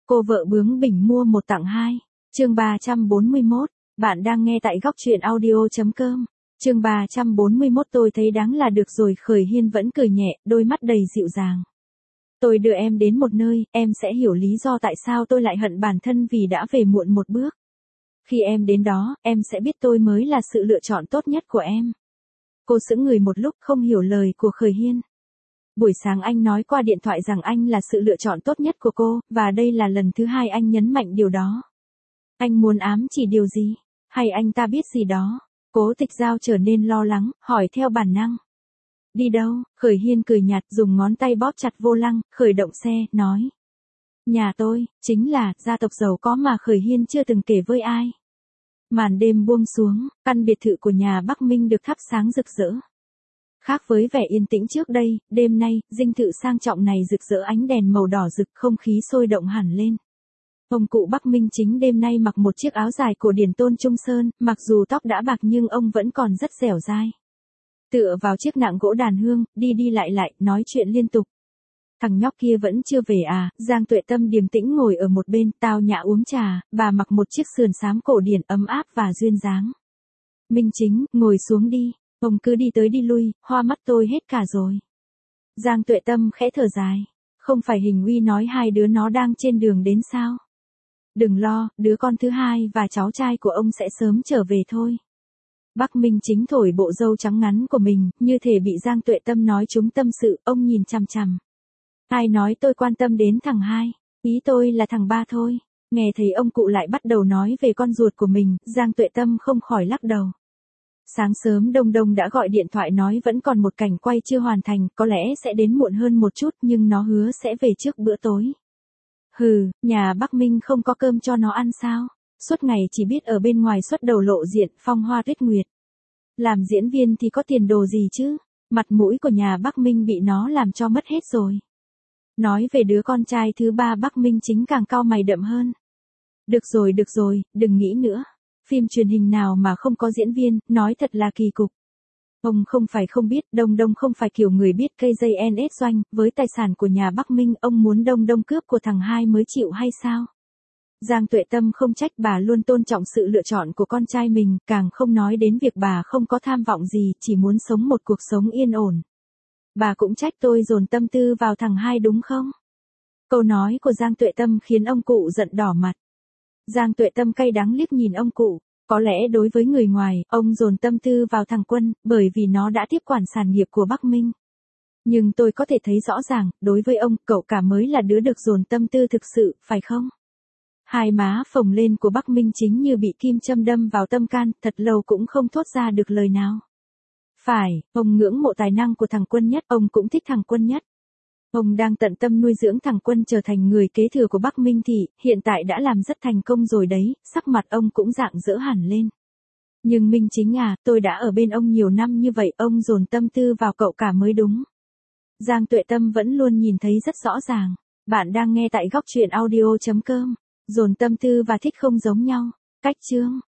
Cô vợ bướng bỉnh mua một tặng hai. Chương 341. Bạn đang nghe tại góc truyện audio.com. Chương 341. Tôi thấy đáng là được rồi. Khởi Hiên vẫn cười nhẹ, đôi mắt đầy dịu dàng. Tôi đưa em đến một nơi, em sẽ hiểu lý do tại sao tôi lại hận bản thân vì đã về muộn một bước. Khi em đến đó, em sẽ biết tôi mới là sự lựa chọn tốt nhất của em. Cô sững người một lúc không hiểu lời của Khởi Hiên. Buổi sáng anh nói qua điện thoại rằng anh là sự lựa chọn tốt nhất của cô, và đây là lần thứ hai anh nhấn mạnh điều đó. Anh muốn ám chỉ điều gì? Hay anh ta biết gì đó? Cố Tịch Giao trở nên lo lắng, hỏi theo bản năng. Đi đâu? Khởi Hiên cười nhạt, dùng ngón tay bóp chặt vô lăng, khởi động xe, nói. Nhà tôi, chính là gia tộc giàu có mà Khởi Hiên chưa từng kể với ai. Màn đêm buông xuống, căn biệt thự của nhà Bắc Minh được thắp sáng rực rỡ. Khác với vẻ yên tĩnh trước đây, đêm nay, dinh thự sang trọng này rực rỡ ánh đèn màu đỏ rực, không khí sôi động hẳn lên. Ông cụ Bắc Minh Chính đêm nay mặc một chiếc áo dài cổ điển tôn trung sơn, mặc dù tóc đã bạc nhưng ông vẫn còn rất dẻo dai. Tựa vào chiếc nạng gỗ đàn hương, đi đi lại, nói chuyện liên tục. Thằng nhóc kia vẫn chưa về à? Giang Tuệ Tâm điềm tĩnh ngồi ở một bên, tao nhã uống trà, bà mặc một chiếc sườn xám cổ điển ấm áp và duyên dáng. Minh Chính, ngồi xuống đi, ông cứ đi tới đi lui, hoa mắt tôi hết cả rồi. Giang Tuệ Tâm khẽ thở dài, không phải Hình Uy nói hai đứa nó đang trên đường đến sao? Đừng lo, đứa con thứ hai và cháu trai của ông sẽ sớm trở về thôi. Bắc Minh Chính thổi bộ râu trắng ngắn của mình, như thể bị Giang Tuệ Tâm nói trúng tâm sự, ông nhìn chằm chằm. Ai nói tôi quan tâm đến thằng hai, ý tôi là thằng ba thôi. Nghe thấy ông cụ lại bắt đầu nói về con ruột của mình, Giang Tuệ Tâm không khỏi lắc đầu. Sáng sớm Đông Đông đã gọi điện thoại nói vẫn còn một cảnh quay chưa hoàn thành, có lẽ sẽ đến muộn hơn một chút nhưng nó hứa sẽ về trước bữa tối. Hừ, nhà Bắc Minh không có cơm cho nó ăn sao? Suốt ngày chỉ biết ở bên ngoài xuất đầu lộ diện, phong hoa tuyết nguyệt. Làm diễn viên thì có tiền đồ gì chứ? Mặt mũi của nhà Bắc Minh bị nó làm cho mất hết rồi. Nói về đứa con trai thứ ba Bắc Minh Chính càng cau mày đậm hơn. Được rồi, đừng nghĩ nữa. Phim truyền hình nào mà không có diễn viên, nói thật là kỳ cục. Ông không phải không biết, Đông Đông không phải kiểu người biết KJNS doanh, với tài sản của nhà Bắc Minh, ông muốn Đông Đông cướp của thằng hai mới chịu hay sao? Giang Tuệ Tâm không trách, bà luôn tôn trọng sự lựa chọn của con trai mình, càng không nói đến việc bà không có tham vọng gì, chỉ muốn sống một cuộc sống yên ổn. Bà cũng trách tôi dồn tâm tư vào thằng hai đúng không? Câu nói của Giang Tuệ Tâm khiến ông cụ giận đỏ mặt. Giang Tuệ Tâm cay đắng liếc nhìn ông cụ. Có lẽ đối với người ngoài, ông dồn tâm tư vào thằng Quân, bởi vì nó đã tiếp quản sản nghiệp của Bắc Minh. Nhưng tôi có thể thấy rõ ràng, đối với ông, cậu cả mới là đứa được dồn tâm tư thực sự, phải không? Hai má phồng lên của Bắc Minh Chính như bị kim châm đâm vào tâm can, thật lâu cũng không thốt ra được lời nào. Phải, ông ngưỡng mộ tài năng của thằng Quân nhất, ông cũng thích thằng Quân nhất. Ông đang tận tâm nuôi dưỡng thằng Quân trở thành người kế thừa của Bắc Minh Thị, hiện tại đã làm rất thành công rồi đấy, sắc mặt ông cũng rạng rỡ hẳn lên. Nhưng Minh Chính à, tôi đã ở bên ông nhiều năm như vậy, ông dồn tâm tư vào cậu cả mới đúng. Giang Tuệ Tâm vẫn luôn nhìn thấy rất rõ ràng. Bạn đang nghe tại góc truyện audio.com. Dồn tâm tư và thích không giống nhau. Cách chương.